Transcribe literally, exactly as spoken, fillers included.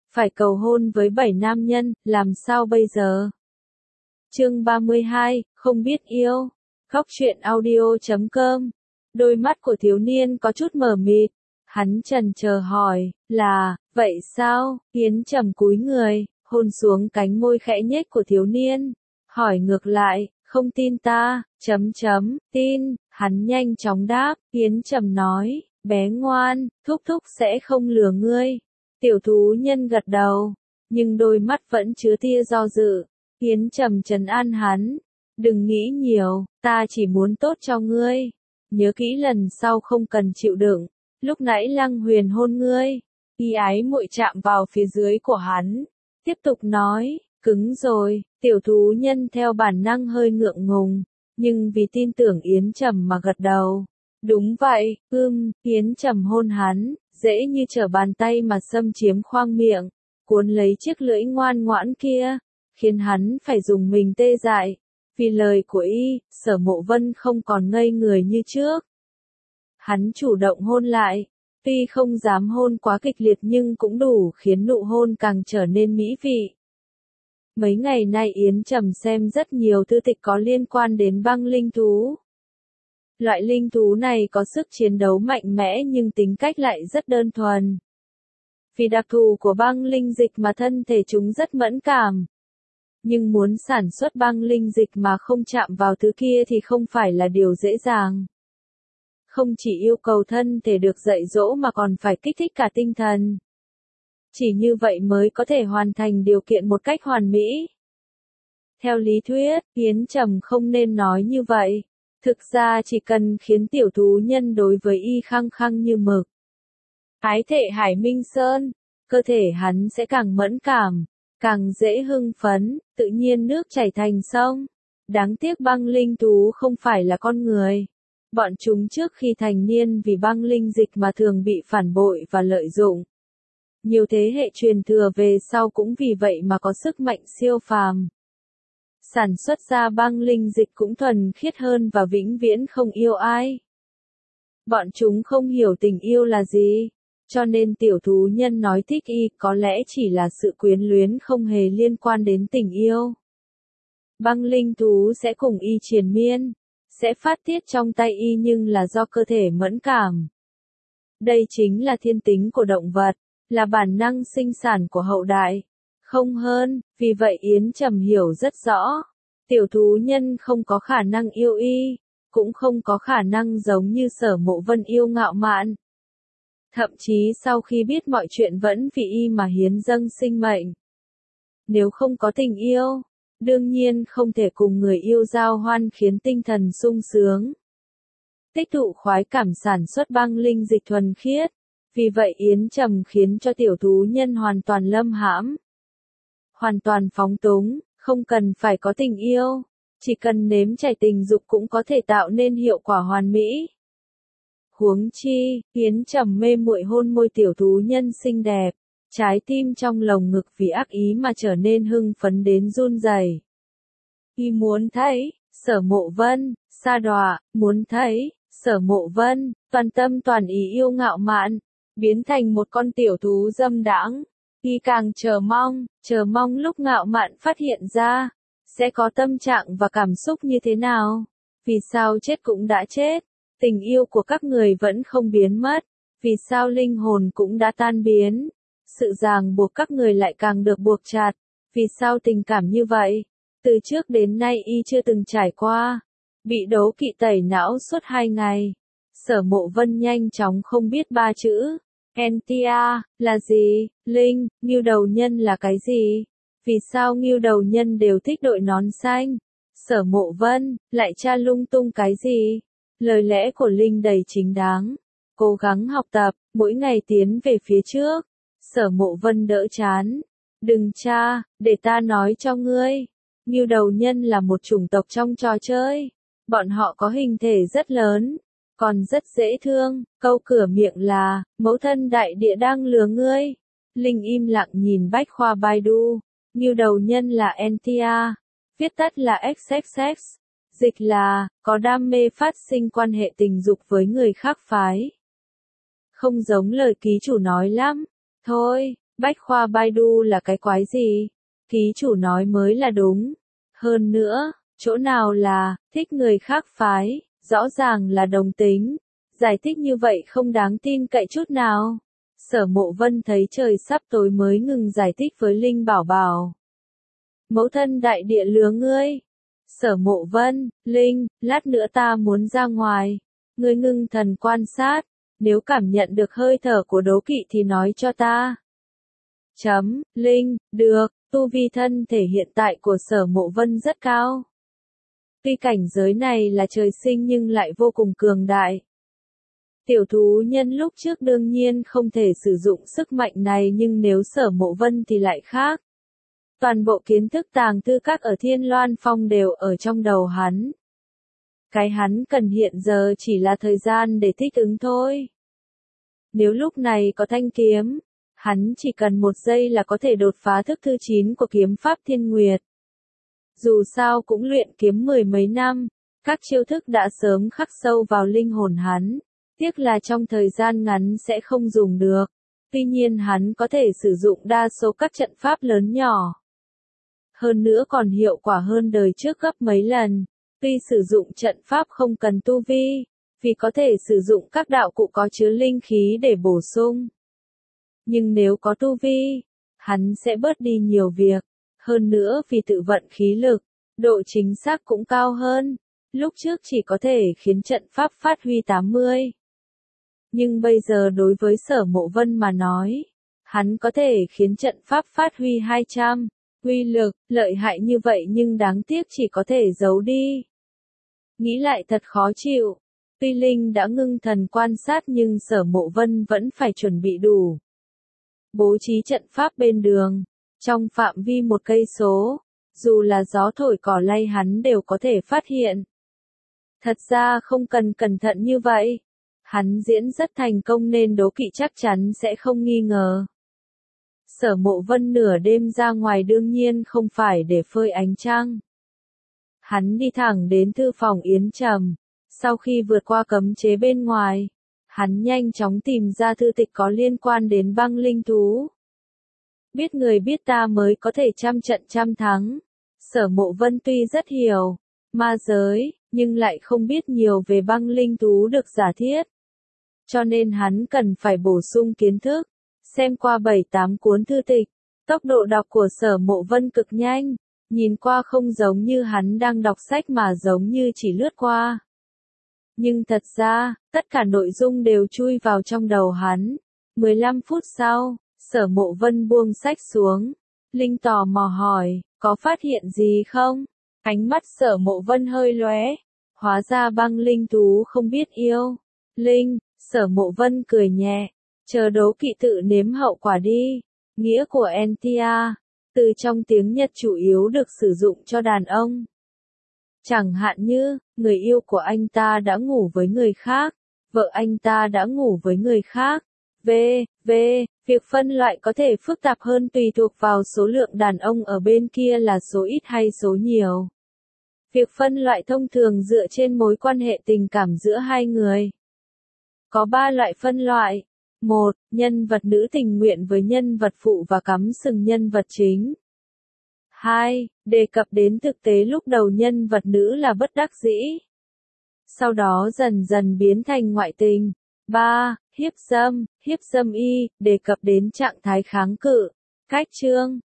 phải cầu hôn với bảy nam nhân, làm sao bây giờ? Chương ba mươi hai, không biết yêu. Khóc chuyện audio chấm com. Đôi mắt của thiếu niên có chút mờ mịt. Hắn chần chờ hỏi, là, vậy sao? Yến Trầm cúi người, hôn xuống cánh môi khẽ nhếch của thiếu niên. Hỏi ngược lại, không tin ta, chấm chấm, tin, hắn nhanh chóng đáp. Yến Trầm nói, bé ngoan, thúc thúc sẽ không lừa ngươi. Tiểu thú nhân gật đầu, nhưng đôi mắt vẫn chứa tia do dự. Yến Trầm trấn an hắn, đừng nghĩ nhiều, ta chỉ muốn tốt cho ngươi. Nhớ kỹ lần sau không cần chịu đựng. Lúc nãy Lăng Huyền hôn ngươi, y ái muội chạm vào phía dưới của hắn. Tiếp tục nói, cứng rồi, tiểu thú nhân theo bản năng hơi ngượng ngùng, nhưng vì tin tưởng Yến Trầm mà gật đầu. Đúng vậy, ưm, Yến Trầm hôn hắn, dễ như trở bàn tay mà xâm chiếm khoang miệng, cuốn lấy chiếc lưỡi ngoan ngoãn kia, khiến hắn phải dùng mình tê dại. Vì lời của y, Sở Mộ Vân không còn ngây người như trước. Hắn chủ động hôn lại, tuy không dám hôn quá kịch liệt nhưng cũng đủ khiến nụ hôn càng trở nên mỹ vị. Mấy ngày nay Yến Trầm xem rất nhiều thư tịch có liên quan đến băng linh thú. Loại linh thú này có sức chiến đấu mạnh mẽ nhưng tính cách lại rất đơn thuần. Vì đặc thù của băng linh dịch mà thân thể chúng rất mẫn cảm. Nhưng muốn sản xuất băng linh dịch mà không chạm vào thứ kia thì không phải là điều dễ dàng. Không chỉ yêu cầu thân thể được dạy dỗ mà còn phải kích thích cả tinh thần. Chỉ như vậy mới có thể hoàn thành điều kiện một cách hoàn mỹ. Theo lý thuyết, Yến Trầm không nên nói như vậy. Thực ra chỉ cần khiến tiểu thú nhân đối với y khăng khăng như mực. Ái thể Hải Minh Sơn, cơ thể hắn sẽ càng mẫn cảm, càng dễ hưng phấn, tự nhiên nước chảy thành sông. Đáng tiếc băng linh thú không phải là con người. Bọn chúng trước khi thành niên vì băng linh dịch mà thường bị phản bội và lợi dụng. Nhiều thế hệ truyền thừa về sau cũng vì vậy mà có sức mạnh siêu phàm. Sản xuất ra băng linh dịch cũng thuần khiết hơn và vĩnh viễn không yêu ai. Bọn chúng không hiểu tình yêu là gì, cho nên tiểu thú nhân nói thích y có lẽ chỉ là sự quyến luyến không hề liên quan đến tình yêu. Băng linh thú sẽ cùng y triền miên, sẽ phát tiết trong tay y nhưng là do cơ thể mẫn cảm. Đây chính là thiên tính của động vật, là bản năng sinh sản của hậu đại. Không hơn, vì vậy Yến Trầm hiểu rất rõ. Tiểu thú nhân không có khả năng yêu y, cũng không có khả năng giống như Sở Mộ Vân yêu ngạo mạn. Thậm chí sau khi biết mọi chuyện vẫn vì y mà hiến dâng sinh mệnh. Nếu không có tình yêu, đương nhiên không thể cùng người yêu giao hoan khiến tinh thần sung sướng. Tích tụ khoái cảm sản xuất băng linh dịch thuần khiết. Vì vậy Yến Trầm khiến cho tiểu thú nhân hoàn toàn lâm hãm. Hoàn toàn phóng túng, không cần phải có tình yêu. Chỉ cần nếm trải tình dục cũng có thể tạo nên hiệu quả hoàn mỹ. Huống chi, Yến Trầm mê muội hôn môi tiểu thú nhân xinh đẹp. Trái tim trong lồng ngực vì ác ý mà trở nên hưng phấn đến run rẩy. Y muốn thấy, Sở Mộ Vân, sa đọa, muốn thấy, Sở Mộ Vân, toàn tâm toàn ý yêu ngạo mạn, biến thành một con tiểu thú dâm đãng. Y càng chờ mong, chờ mong lúc ngạo mạn phát hiện ra, sẽ có tâm trạng và cảm xúc như thế nào. Vì sao chết cũng đã chết, tình yêu của các người vẫn không biến mất, vì sao linh hồn cũng đã tan biến, sự ràng buộc các người lại càng được buộc chặt, vì sao tình cảm như vậy, từ trước đến nay y chưa từng trải qua, bị đấu kỵ tẩy não suốt hai ngày. Sở Mộ Vân nhanh chóng không biết ba chữ. Entia, là gì? Linh, ngưu đầu nhân là cái gì? Vì sao ngưu đầu nhân đều thích đội nón xanh? Sở Mộ Vân, lại tra lung tung cái gì? Lời lẽ của Linh đầy chính đáng. Cố gắng học tập, mỗi ngày tiến về phía trước. Sở Mộ Vân đỡ chán. Đừng tra, để ta nói cho ngươi. Ngưu đầu nhân là một chủng tộc trong trò chơi. Bọn họ có hình thể rất lớn. Còn rất dễ thương, câu cửa miệng là, mẫu thân đại địa đang lừa ngươi. Linh im lặng nhìn bách khoa Baidu, ngưu đầu nhân là Entia, viết tắt là ích ích ích, dịch là, có đam mê phát sinh quan hệ tình dục với người khác phái. Không giống lời ký chủ nói lắm, thôi, Bách khoa Baidu là cái quái gì? Ký chủ nói mới là đúng. Hơn nữa, chỗ nào là thích người khác phái, rõ ràng là đồng tính. Giải thích như vậy không đáng tin cậy chút nào. Sở Mộ Vân thấy trời sắp tối mới ngừng giải thích với Linh Bảo Bảo. Mẫu thân đại địa lừa ngươi. Sở Mộ Vân, Linh, lát nữa ta muốn ra ngoài. Ngươi ngưng thần quan sát, nếu cảm nhận được hơi thở của đố kỵ thì nói cho ta. Chấm, Linh, được, tu vi thân thể hiện tại của Sở Mộ Vân rất cao. Tuy cảnh giới này là trời sinh nhưng lại vô cùng cường đại. Tiểu thú nhân lúc trước đương nhiên không thể sử dụng sức mạnh này nhưng nếu Sở Mộ Vân thì lại khác. Toàn bộ kiến thức tàng thư các ở Thiên Loan Phong đều ở trong đầu hắn. Cái hắn cần hiện giờ chỉ là thời gian để thích ứng thôi. Nếu lúc này có thanh kiếm, hắn chỉ cần một giây là có thể đột phá thức thứ chín của kiếm pháp Thiên Nguyệt. Dù sao cũng luyện kiếm mười mấy năm, các chiêu thức đã sớm khắc sâu vào linh hồn hắn, tiếc là trong thời gian ngắn sẽ không dùng được. Tuy nhiên hắn có thể sử dụng đa số các trận pháp lớn nhỏ. Hơn nữa còn hiệu quả hơn đời trước gấp mấy lần. Tuy sử dụng trận pháp không cần tu vi, vì có thể sử dụng các đạo cụ có chứa linh khí để bổ sung. Nhưng nếu có tu vi, hắn sẽ bớt đi nhiều việc. Hơn nữa vì tự vận khí lực, độ chính xác cũng cao hơn. Lúc trước chỉ có thể khiến trận pháp phát huy tám mươi. Nhưng bây giờ đối với Sở Mộ Vân mà nói, hắn có thể khiến trận pháp phát huy hai trăm. Uy lực, lợi hại như vậy nhưng đáng tiếc chỉ có thể giấu đi. Nghĩ lại thật khó chịu. Tuy Linh đã ngưng thần quan sát nhưng Sở Mộ Vân vẫn phải chuẩn bị đủ. Bố trí trận pháp bên đường, trong phạm vi một cây số, dù là gió thổi cỏ lay hắn đều có thể phát hiện. Thật ra không cần cẩn thận như vậy. Hắn diễn rất thành công nên đố kỵ chắc chắn sẽ không nghi ngờ. Sở Mộ Vân nửa đêm ra ngoài đương nhiên không phải để phơi ánh trăng. Hắn đi thẳng đến thư phòng Yến Trầm. Sau khi vượt qua cấm chế bên ngoài, hắn nhanh chóng tìm ra thư tịch có liên quan đến băng linh thú. Biết người biết ta mới có thể trăm trận trăm thắng. Sở Mộ Vân tuy rất hiểu ma giới, nhưng lại không biết nhiều về băng linh thú được giả thiết. Cho nên hắn cần phải bổ sung kiến thức, xem qua bảy tám cuốn thư tịch. Tốc độ đọc của Sở Mộ Vân cực nhanh, nhìn qua không giống như hắn đang đọc sách mà giống như chỉ lướt qua. Nhưng thật ra, tất cả nội dung đều chui vào trong đầu hắn. mười lăm phút sau, Sở Mộ Vân buông sách xuống. Linh tò mò hỏi, có phát hiện gì không? Ánh mắt Sở Mộ Vân hơi lóe. Hóa ra băng linh thú không biết yêu. Linh, Sở Mộ Vân cười nhẹ. Chờ đố kỵ tự nếm hậu quả đi. Nghĩa của Entia, từ trong tiếng Nhật chủ yếu được sử dụng cho đàn ông. Chẳng hạn như, người yêu của anh ta đã ngủ với người khác, vợ anh ta đã ngủ với người khác. V, V, việc phân loại có thể phức tạp hơn tùy thuộc vào số lượng đàn ông ở bên kia là số ít hay số nhiều. Việc phân loại thông thường dựa trên mối quan hệ tình cảm giữa hai người. Có ba loại phân loại. một. Nhân vật nữ tình nguyện với nhân vật phụ và cắm sừng nhân vật chính. hai. Đề cập đến thực tế lúc đầu nhân vật nữ là bất đắc dĩ. Sau đó dần dần biến thành ngoại tình. ba. Hiếp dâm, hiếp dâm y, đề cập đến trạng thái kháng cự. Cách chương.